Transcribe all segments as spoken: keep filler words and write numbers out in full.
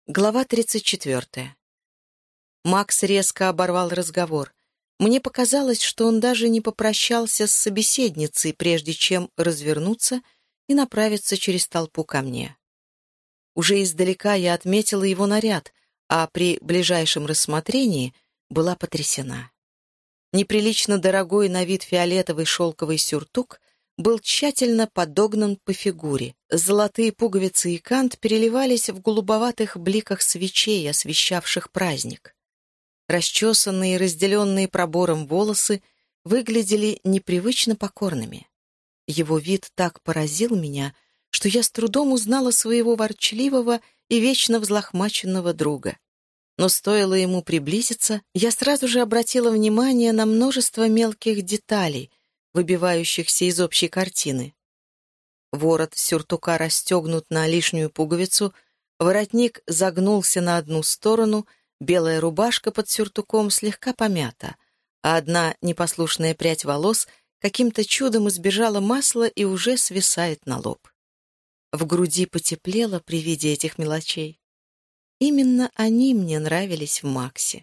Глава тридцать четвертая. Макс резко оборвал разговор. Мне показалось, что он даже не попрощался с собеседницей, прежде чем развернуться и направиться через толпу ко мне. Уже издалека я отметила его наряд, а при ближайшем рассмотрении была потрясена. Неприлично дорогой на вид фиолетовый шелковый сюртук был тщательно подогнан по фигуре. Золотые пуговицы и кант переливались в голубоватых бликах свечей, освещавших праздник. Расчесанные и разделенные пробором волосы выглядели непривычно покорными. Его вид так поразил меня, что я с трудом узнала своего ворчливого и вечно взлохмаченного друга. Но стоило ему приблизиться, я сразу же обратила внимание на множество мелких деталей, выбивающихся из общей картины. Ворот сюртука расстегнут на лишнюю пуговицу, воротник загнулся на одну сторону, белая рубашка под сюртуком слегка помята, а одна непослушная прядь волос каким-то чудом избежала масла и уже свисает на лоб. В груди потеплело при виде этих мелочей. Именно они мне нравились в Максе.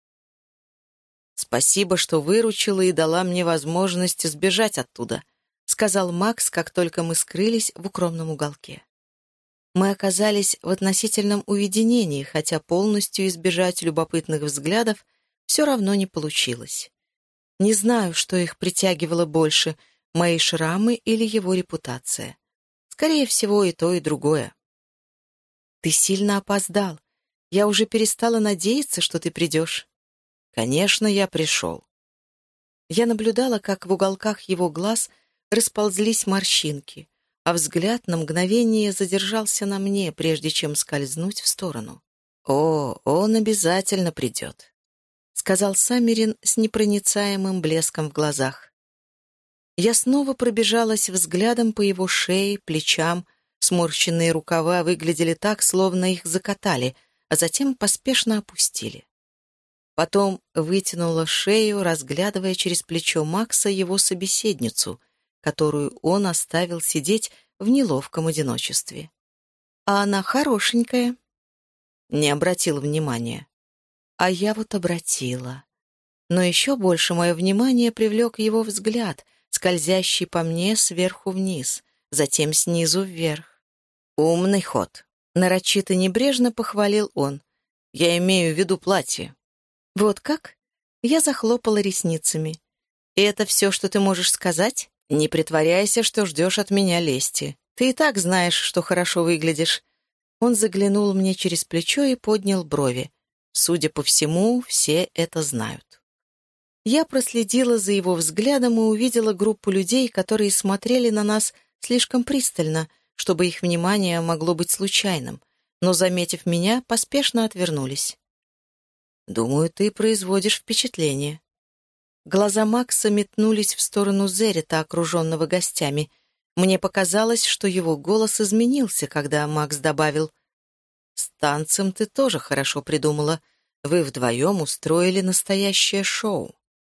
«Спасибо, что выручила и дала мне возможность сбежать оттуда», сказал Макс, как только мы скрылись в укромном уголке. Мы оказались в относительном уединении, хотя полностью избежать любопытных взглядов все равно не получилось. Не знаю, что их притягивало больше, мои шрамы или его репутация. Скорее всего, и то, и другое. «Ты сильно опоздал. Я уже перестала надеяться, что ты придешь». «Конечно, я пришел». Я наблюдала, как в уголках его глаз расползлись морщинки, а взгляд на мгновение задержался на мне, прежде чем скользнуть в сторону. «О, он обязательно придет», — сказал Саммерин с непроницаемым блеском в глазах. Я снова пробежалась взглядом по его шее, плечам, сморщенные рукава выглядели так, словно их закатали, а затем поспешно опустили. Потом вытянула шею, разглядывая через плечо Макса его собеседницу, которую он оставил сидеть в неловком одиночестве. «А она хорошенькая». Не обратил внимания. А я вот обратила. Но еще больше мое внимание привлек его взгляд, скользящий по мне сверху вниз, затем снизу вверх. «Умный ход», — нарочито небрежно похвалил он. «Я имею в виду платье». «Вот как?» Я захлопала ресницами. «И это все, что ты можешь сказать? Не притворяйся, что ждешь от меня лести. Ты и так знаешь, что хорошо выглядишь». Он заглянул мне через плечо и поднял брови. Судя по всему, все это знают. Я проследила за его взглядом и увидела группу людей, которые смотрели на нас слишком пристально, чтобы их внимание могло быть случайным, но, заметив меня, поспешно отвернулись. «Думаю, ты производишь впечатление». Глаза Макса метнулись в сторону Зерита, окруженного гостями. Мне показалось, что его голос изменился, когда Макс добавил: «С танцем ты тоже хорошо придумала. Вы вдвоем устроили настоящее шоу».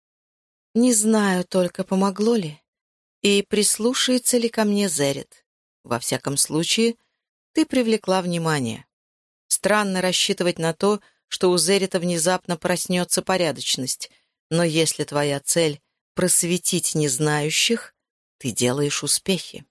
Не знаю только, помогло ли. И прислушается ли ко мне Зерит. Во всяком случае, ты привлекла внимание. Странно рассчитывать на то, что у Зерита внезапно проснется порядочность, но если твоя цель — просветить незнающих, ты делаешь успехи.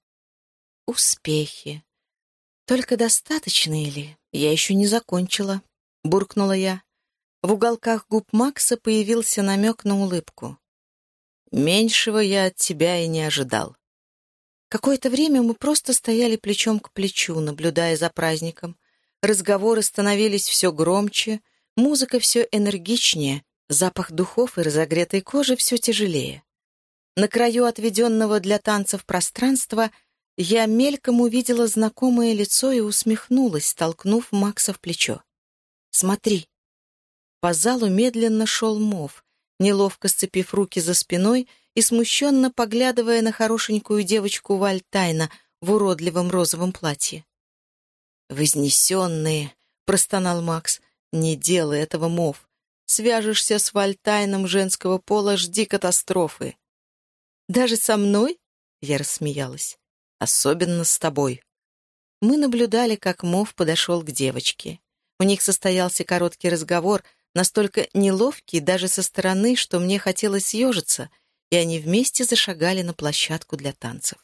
Успехи. Только достаточные ли? Я еще не закончила, — буркнула я. В уголках губ Макса появился намек на улыбку. Меньшего я от тебя и не ожидал. Какое-то время мы просто стояли плечом к плечу, наблюдая за праздником. Разговоры становились все громче, музыка все энергичнее, запах духов и разогретой кожи все тяжелее. На краю отведенного для танцев пространства я мельком увидела знакомое лицо и усмехнулась, столкнув Макса в плечо. «Смотри». По залу медленно шел Мов, неловко сцепив руки за спиной и смущенно поглядывая на хорошенькую девочку Вальтайна в уродливом розовом платье. «Вознесенные», — простонал Макс, — «не делай этого, Мов. Свяжешься с Вальтайном женского пола, жди катастрофы». «Даже со мной?» — я рассмеялась. «Особенно с тобой». Мы наблюдали, как Мов подошел к девочке. У У них состоялся короткий разговор, настолько неловкий даже со стороны, что мне хотелось съежиться, и они вместе зашагали на площадку для танцев.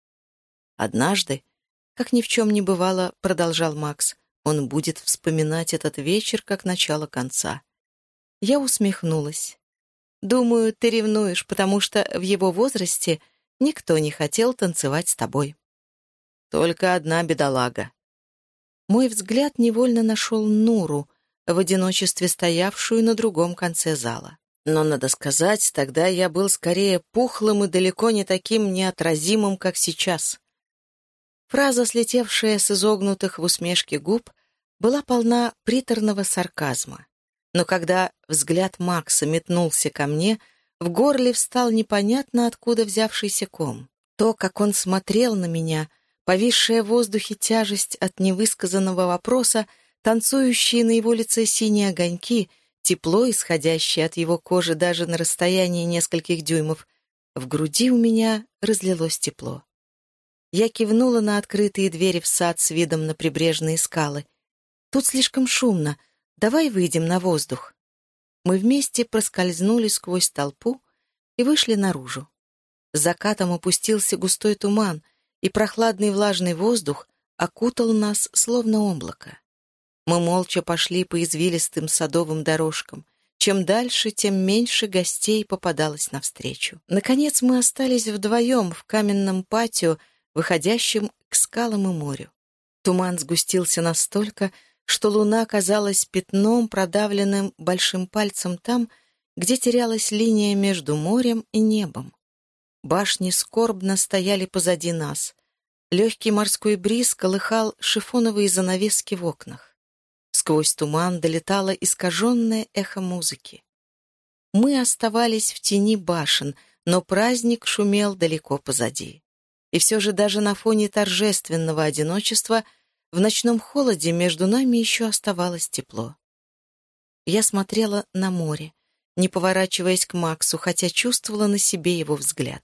«Однажды, как ни в чем не бывало, — продолжал Макс, — он будет вспоминать этот вечер как начало конца». Я усмехнулась. «Думаю, ты ревнуешь, потому что в его возрасте никто не хотел танцевать с тобой». «Только одна бедолага». Мой взгляд невольно нашел Нуру, в одиночестве стоявшую на другом конце зала. Но, надо сказать, тогда я был скорее пухлым и далеко не таким неотразимым, как сейчас. Фраза, слетевшая с изогнутых в усмешке губ, была полна приторного сарказма. Но когда взгляд Макса метнулся ко мне, в горле встал непонятно откуда взявшийся ком. То, как он смотрел на меня, повисшая в воздухе тяжесть от невысказанного вопроса, танцующие на его лице синие огоньки, тепло, исходящее от его кожи даже на расстоянии нескольких дюймов, в груди у меня разлилось тепло. Я кивнула на открытые двери в сад с видом на прибрежные скалы. «Тут слишком шумно. Давай выйдем на воздух». Мы вместе проскользнули сквозь толпу и вышли наружу. С закатом опустился густой туман, и прохладный влажный воздух окутал нас, словно облако. Мы молча пошли по извилистым садовым дорожкам. Чем дальше, тем меньше гостей попадалось навстречу. Наконец мы остались вдвоем в каменном патио, выходящем к скалам и морю. Туман сгустился настолько, что луна казалась пятном, продавленным большим пальцем там, где терялась линия между морем и небом. Башни скорбно стояли позади нас. Легкий морской бриз колыхал шифоновые занавески в окнах. Сквозь туман долетало искаженное эхо музыки. Мы оставались в тени башен, но праздник шумел далеко позади. И все же даже на фоне торжественного одиночества в ночном холоде между нами еще оставалось тепло. Я смотрела на море, не поворачиваясь к Максу, хотя чувствовала на себе его взгляд.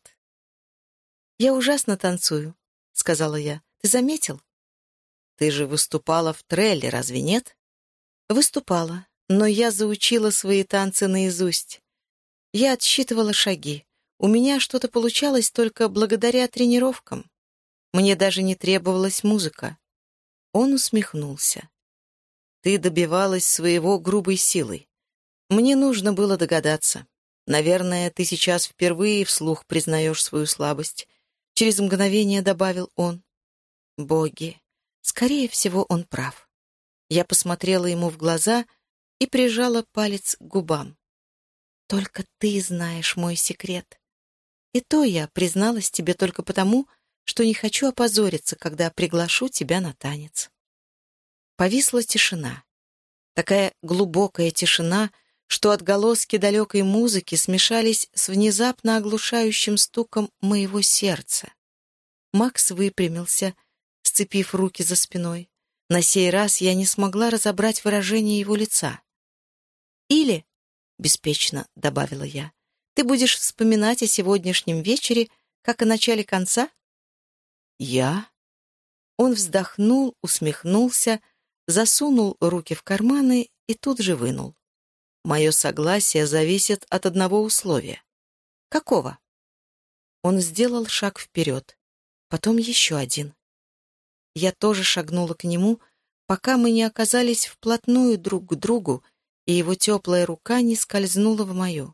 «Я ужасно танцую», — сказала я. «Ты заметил?» «Ты же выступала в Трелле, разве нет?» «Выступала, но я заучила свои танцы наизусть. Я отсчитывала шаги. У меня что-то получалось только благодаря тренировкам. Мне даже не требовалась музыка». Он усмехнулся. «Ты добивалась своего грубой силой. Мне нужно было догадаться. Наверное, ты сейчас впервые вслух признаешь свою слабость». Через мгновение добавил он. «Боги, скорее всего, он прав». Я посмотрела ему в глаза и прижала палец к губам. «Только ты знаешь мой секрет. И то я призналась тебе только потому, что не хочу опозориться, когда приглашу тебя на танец». Повисла тишина. Такая глубокая тишина, что отголоски далекой музыки смешались с внезапно оглушающим стуком моего сердца. Макс выпрямился, сцепив руки за спиной. На сей раз я не смогла разобрать выражение его лица. «Или, — беспечно добавила я, — ты будешь вспоминать о сегодняшнем вечере, как о начале конца?» «Я?» Он вздохнул, усмехнулся, засунул руки в карманы и тут же вынул. «Мое согласие зависит от одного условия». «Какого?» Он сделал шаг вперед, потом еще один. Я тоже шагнула к нему, пока мы не оказались вплотную друг к другу, и его теплая рука не скользнула в мою.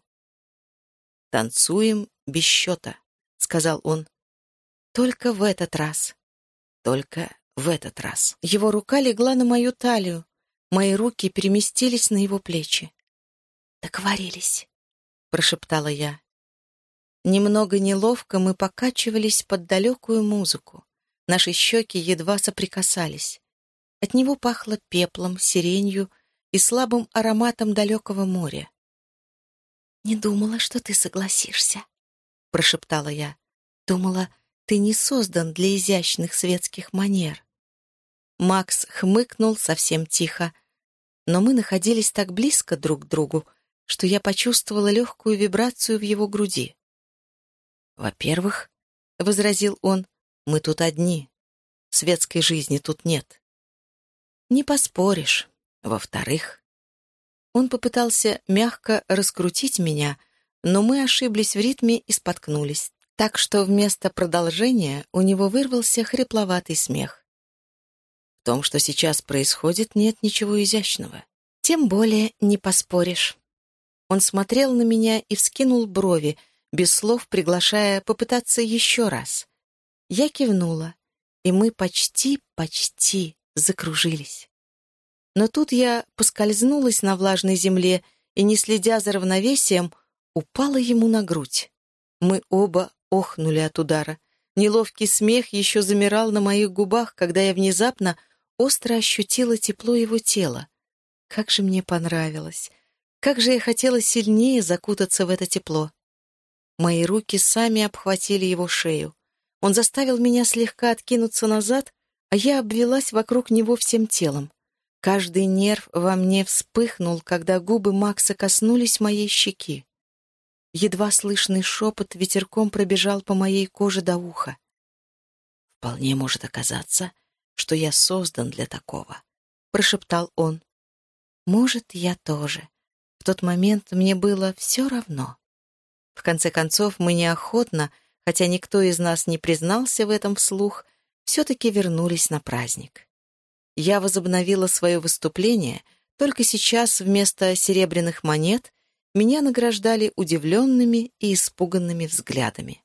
«Танцуем без счета», — сказал он. «Только в этот раз. Только в этот раз». Его рука легла на мою талию, мои руки переместились на его плечи. «Договорились», — прошептала я. Немного неловко мы покачивались под далекую музыку. Наши щеки едва соприкасались. От него пахло пеплом, сиренью и слабым ароматом далекого моря. «Не думала, что ты согласишься», — прошептала я. «Думала, ты не создан для изящных светских манер». Макс хмыкнул совсем тихо, но мы находились так близко друг к другу, что я почувствовала легкую вибрацию в его груди. «Во-первых, — возразил он, — мы тут одни. Светской жизни тут нет». «Не поспоришь. Во-вторых, он попытался мягко раскрутить меня, но мы ошиблись в ритме и споткнулись, так что вместо продолжения у него вырвался хрипловатый смех. В том, что сейчас происходит, нет ничего изящного. Тем более не поспоришь. Он смотрел на меня и вскинул брови, без слов приглашая попытаться еще раз. Я кивнула, и мы почти, почти закружились. Но тут я поскользнулась на влажной земле и, не следя за равновесием, упала ему на грудь. Мы оба охнули от удара. Неловкий смех еще замирал на моих губах, когда я внезапно остро ощутила тепло его тела. Как же мне понравилось! Как же я хотела сильнее закутаться в это тепло! Мои руки сами обхватили его шею. Он заставил меня слегка откинуться назад, а я обвелась вокруг него всем телом. Каждый нерв во мне вспыхнул, когда губы Макса коснулись моей щеки. Едва слышный шепот ветерком пробежал по моей коже до уха. «Вполне может оказаться, что я создан для такого», — прошептал он. «Может, я тоже. В тот момент мне было все равно». В конце концов, мы неохотно, хотя никто из нас не признался в этом вслух, все-таки вернулись на праздник. Я возобновила свое выступление, только сейчас вместо серебряных монет меня награждали удивленными и испуганными взглядами.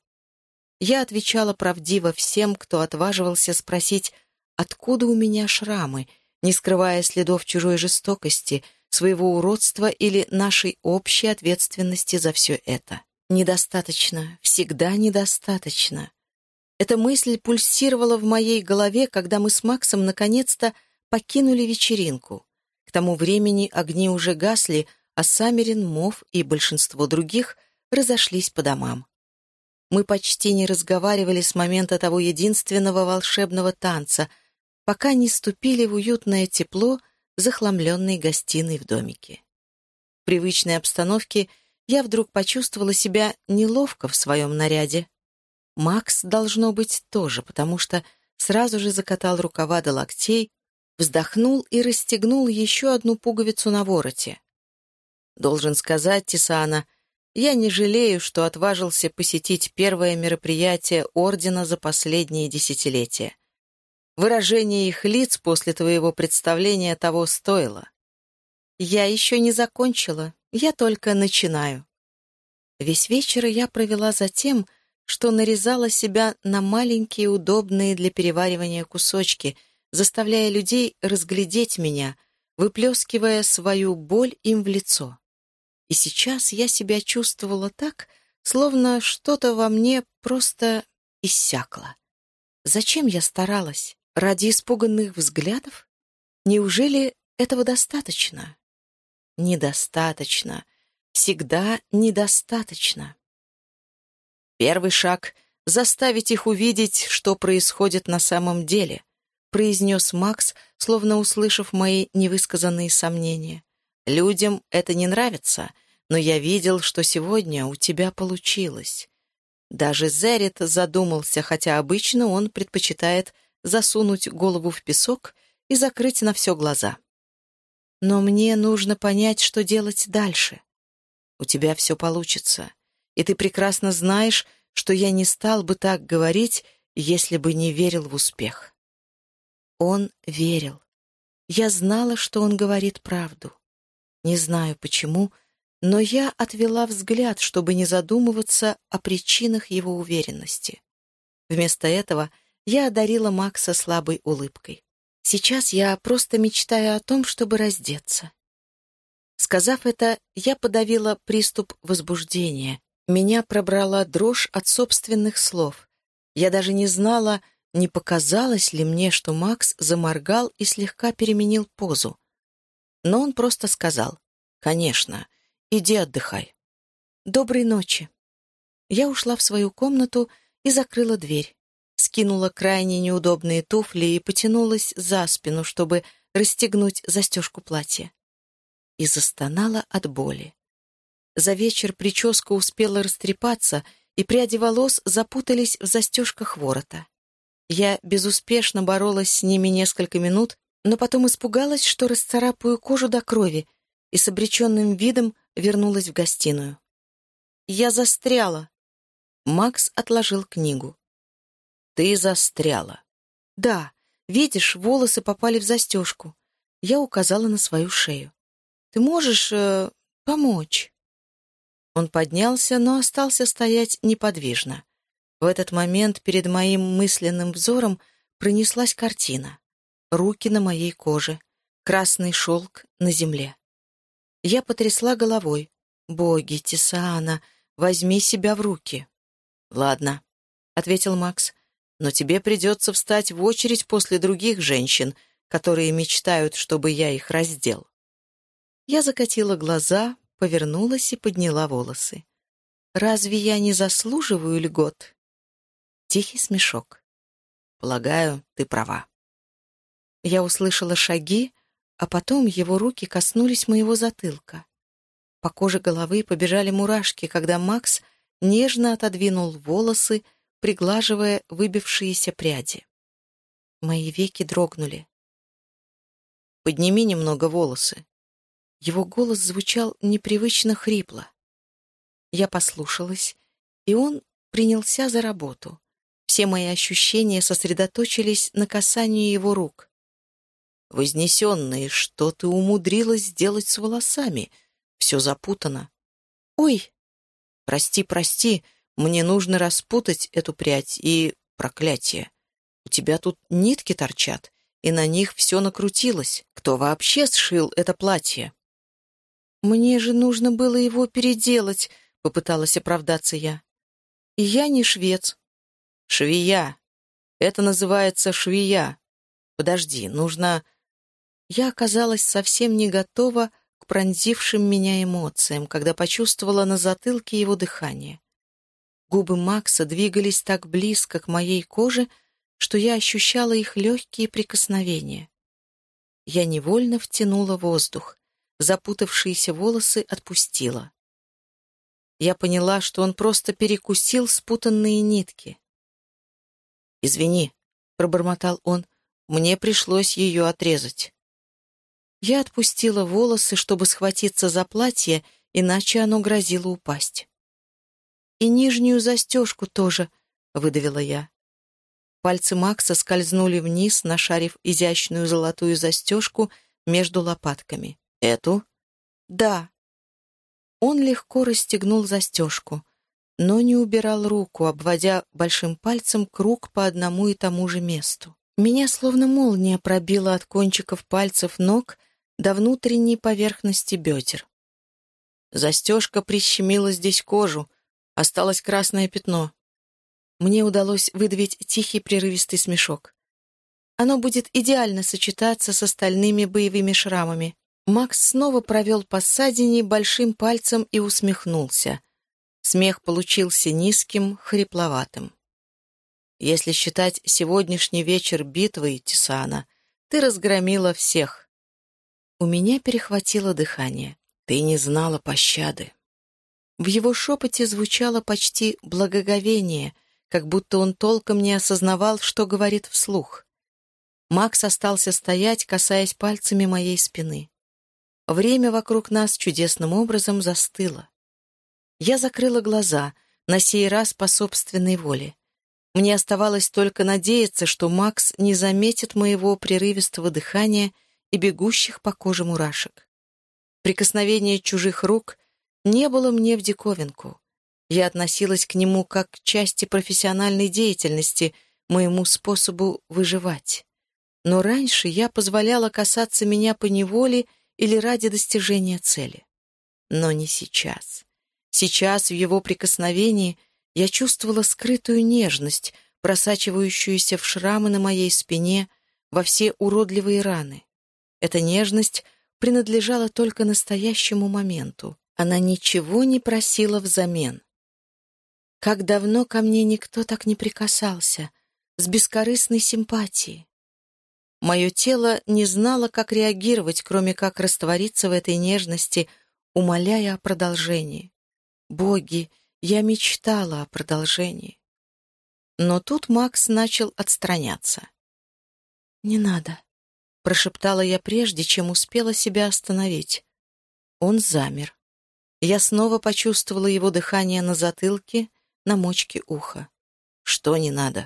Я отвечала правдиво всем, кто отваживался спросить, откуда у меня шрамы, не скрывая следов чужой жестокости, своего уродства или нашей общей ответственности за все это. Недостаточно, всегда недостаточно. Эта мысль пульсировала в моей голове, когда мы с Максом наконец-то покинули вечеринку. К тому времени огни уже гасли, а Саммерин, Мов и большинство других разошлись по домам. Мы почти не разговаривали с момента того единственного волшебного танца, пока не ступили в уютное тепло захламленной гостиной в домике. В привычной обстановке я вдруг почувствовала себя неловко в своем наряде. Макс, должно быть, тоже, потому что сразу же закатал рукава до локтей, вздохнул и расстегнул еще одну пуговицу на вороте. Должен сказать, Тисана, я не жалею, что отважился посетить первое мероприятие Ордена за последние десятилетия. Выражение их лиц после твоего представления того стоило. Я еще не закончила, я только начинаю. Весь вечер я провела за тем, что нарезала себя на маленькие, удобные для переваривания кусочки, заставляя людей разглядеть меня, выплескивая свою боль им в лицо. И сейчас я себя чувствовала так, словно что-то во мне просто иссякло. Зачем я старалась? Ради испуганных взглядов? Неужели этого достаточно? Недостаточно. Всегда недостаточно. Первый шаг — заставить их увидеть, что происходит на самом деле, произнес Макс, словно услышав мои невысказанные сомнения. Людям это не нравится, но я видел, что сегодня у тебя получилось. Даже Зерит задумался, хотя обычно он предпочитает засунуть голову в песок и закрыть на все глаза. Но мне нужно понять, что делать дальше. У тебя все получится, и ты прекрасно знаешь, что я не стал бы так говорить, если бы не верил в успех. Он верил. Я знала, что он говорит правду. Не знаю почему, но я отвела взгляд, чтобы не задумываться о причинах его уверенности. Вместо этого я одарила Макса слабой улыбкой. Сейчас я просто мечтаю о том, чтобы раздеться. Сказав это, я подавила приступ возбуждения. Меня пробрала дрожь от собственных слов. Я даже не знала, не показалось ли мне, что Макс заморгал и слегка переменил позу. Но он просто сказал: «Конечно, иди отдыхай». «Доброй ночи». Я ушла в свою комнату и закрыла дверь. Скинула крайне неудобные туфли и потянулась за спину, чтобы расстегнуть застежку платья. И застонала от боли. За вечер прическа успела растрепаться, и пряди волос запутались в застежках ворота. Я безуспешно боролась с ними несколько минут, но потом испугалась, что расцарапаю кожу до крови, и с обреченным видом вернулась в гостиную. «Я застряла!» Макс отложил книгу. «Ты застряла!» «Да, видишь, волосы попали в застежку». Я указала на свою шею. «Ты можешь э, помочь?» Он поднялся, но остался стоять неподвижно. В этот момент перед моим мысленным взором пронеслась картина. Руки на моей коже, красный шелк на земле. Я потрясла головой. «Боги, Тисаана, возьми себя в руки». «Ладно», — ответил Макс, «но тебе придется встать в очередь после других женщин, которые мечтают, чтобы я их раздел». Я закатила глаза, повернулась и подняла волосы. «Разве я не заслуживаю льгот?» Тихий смешок. «Полагаю, ты права». Я услышала шаги, а потом его руки коснулись моего затылка. По коже головы побежали мурашки, когда Макс нежно отодвинул волосы, приглаживая выбившиеся пряди. Мои веки дрогнули. «Подними немного волосы». Его голос звучал непривычно хрипло. Я послушалась, и он принялся за работу. Все мои ощущения сосредоточились на касании его рук. «Вознесенные, что ты умудрилась сделать с волосами? Все запутано». «Ой!» «Прости, прости, мне нужно распутать эту прядь и... проклятие. У тебя тут нитки торчат, и на них все накрутилось. Кто вообще сшил это платье?» «Мне же нужно было его переделать», — попыталась оправдаться я. «И я не швец». «Швея. Это называется швея. Подожди, нужно...» Я оказалась совсем не готова к пронзившим меня эмоциям, когда почувствовала на затылке его дыхание. Губы Макса двигались так близко к моей коже, что я ощущала их легкие прикосновения. Я невольно втянула воздух, запутавшиеся волосы отпустила. Я поняла, что он просто перекусил спутанные нитки. «Извини», — пробормотал он, — «мне пришлось ее отрезать». Я отпустила волосы, чтобы схватиться за платье, иначе оно грозило упасть. «И нижнюю застежку тоже», — выдавила я. Пальцы Макса скользнули вниз, нашарив изящную золотую застежку между лопатками. «Эту?» «Да». Он легко расстегнул застежку, но не убирал руку, обводя большим пальцем круг по одному и тому же месту. Меня словно молния пробила от кончиков пальцев ног до внутренней поверхности бедер. Застежка прищемила здесь кожу, осталось красное пятно. Мне удалось выдавить тихий прерывистый смешок. Оно будет идеально сочетаться с остальными боевыми шрамами. Макс снова провел по ссадине большим пальцем и усмехнулся. Смех получился низким, хрипловатым. «Если считать сегодняшний вечер битвой, Тисаана, ты разгромила всех». У меня перехватило дыхание. «Ты не знала пощады». В его шепоте звучало почти благоговение, как будто он толком не осознавал, что говорит вслух. Макс остался стоять, касаясь пальцами моей спины. Время вокруг нас чудесным образом застыло. Я закрыла глаза, на сей раз по собственной воле. Мне оставалось только надеяться, что Макс не заметит моего прерывистого дыхания и бегущих по коже мурашек. Прикосновение чужих рук не было мне в диковинку. Я относилась к нему как к части профессиональной деятельности, моему способу выживать. Но раньше я позволяла касаться меня поневоле или ради достижения цели. Но не сейчас. Сейчас в его прикосновении я чувствовала скрытую нежность, просачивающуюся в шрамы на моей спине, во все уродливые раны. Эта нежность принадлежала только настоящему моменту. Она ничего не просила взамен. Как давно ко мне никто так не прикасался, с бескорыстной симпатией. Мое тело не знало, как реагировать, кроме как раствориться в этой нежности, умоляя о продолжении. Боги, я мечтала о продолжении. Но тут Макс начал отстраняться. «Не надо». Прошептала я прежде, чем успела себя остановить. Он замер. Я снова почувствовала его дыхание на затылке, на мочке уха. Что не надо?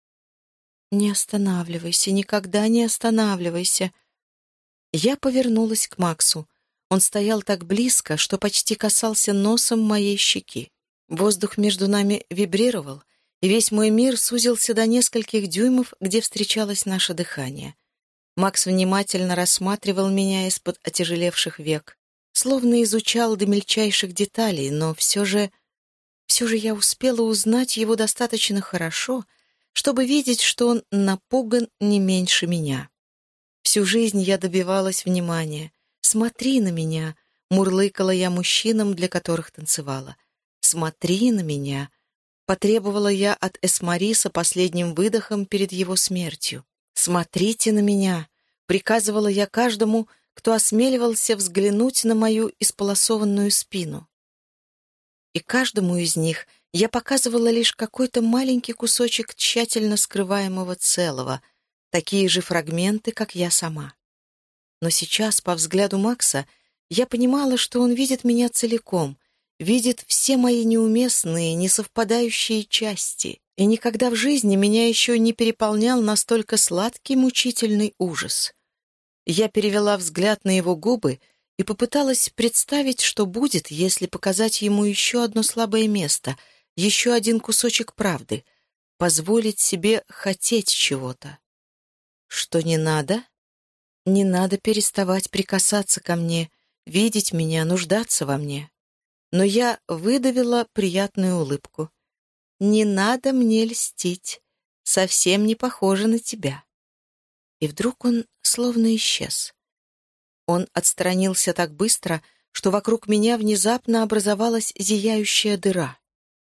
«Не останавливайся, никогда не останавливайся». Я повернулась к Максу. Он стоял так близко, что почти касался носом моей щеки. Воздух между нами вибрировал, и весь мой мир сузился до нескольких дюймов, где встречалось наше дыхание. Макс внимательно рассматривал меня из-под отяжелевших век, словно изучал до мельчайших деталей, но все же... Все же я успела узнать его достаточно хорошо, чтобы видеть, что он напуган не меньше меня. Всю жизнь я добивалась внимания. «Смотри на меня!» — мурлыкала я мужчинам, для которых танцевала. «Смотри на меня!» — потребовала я от Эсмариса последним выдохом перед его смертью. «Смотрите на меня!» — приказывала я каждому, кто осмеливался взглянуть на мою исполосованную спину. И каждому из них я показывала лишь какой-то маленький кусочек тщательно скрываемого целого, такие же фрагменты, как я сама. Но сейчас, по взгляду Макса, я понимала, что он видит меня целиком, видит все мои неуместные, несовпадающие части, и никогда в жизни меня еще не переполнял настолько сладкий, мучительный ужас. Я перевела взгляд на его губы и попыталась представить, что будет, если показать ему еще одно слабое место, еще один кусочек правды, позволить себе хотеть чего-то. Что не надо? Не надо переставать прикасаться ко мне, видеть меня, нуждаться во мне. Но я выдавила приятную улыбку. «Не надо мне льстить, совсем не похоже на тебя». И вдруг он словно исчез. Он отстранился так быстро, что вокруг меня внезапно образовалась зияющая дыра.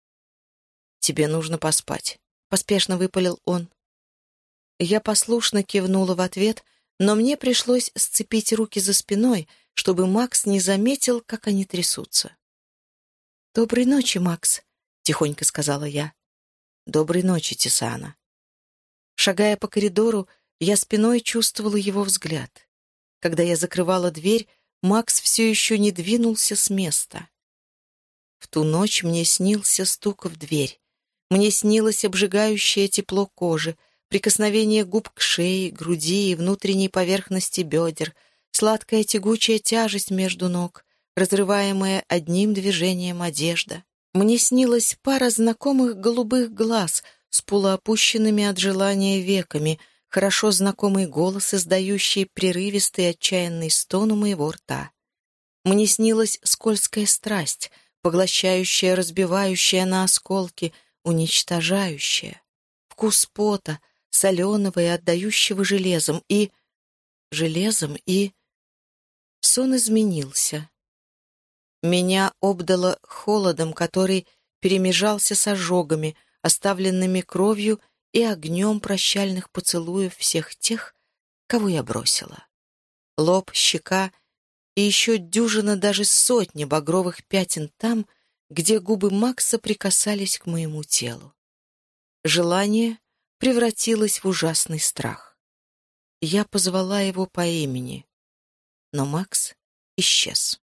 «Тебе нужно поспать», — поспешно выпалил он. Я послушно кивнула в ответ, но мне пришлось сцепить руки за спиной, чтобы Макс не заметил, как они трясутся. «Доброй ночи, Макс», — тихонько сказала я. «Доброй ночи, Тисана». Шагая по коридору, я спиной чувствовала его взгляд. Когда я закрывала дверь, Макс все еще не двинулся с места. В ту ночь мне снился стук в дверь. Мне снилось обжигающее тепло кожи, прикосновение губ к шее, груди и внутренней поверхности бедер, сладкая тягучая тяжесть между ног, разрываемая одним движением одежда. Мне снилась пара знакомых голубых глаз с полуопущенными от желания веками, хорошо знакомый голос, издающий прерывистый отчаянный стон у моего рта. Мне снилась скользкая страсть, поглощающая, разбивающая на осколки, уничтожающая. Вкус пота, соленого и отдающего железом, и... железом, и... Сон изменился. Меня обдало холодом, который перемежался с ожогами, оставленными кровью и огнем прощальных поцелуев всех тех, кого я бросила. Лоб, щека и еще дюжина, даже сотни багровых пятен там, где губы Макса прикасались к моему телу. Желание превратилось в ужасный страх. Я позвала его по имени, но Макс исчез.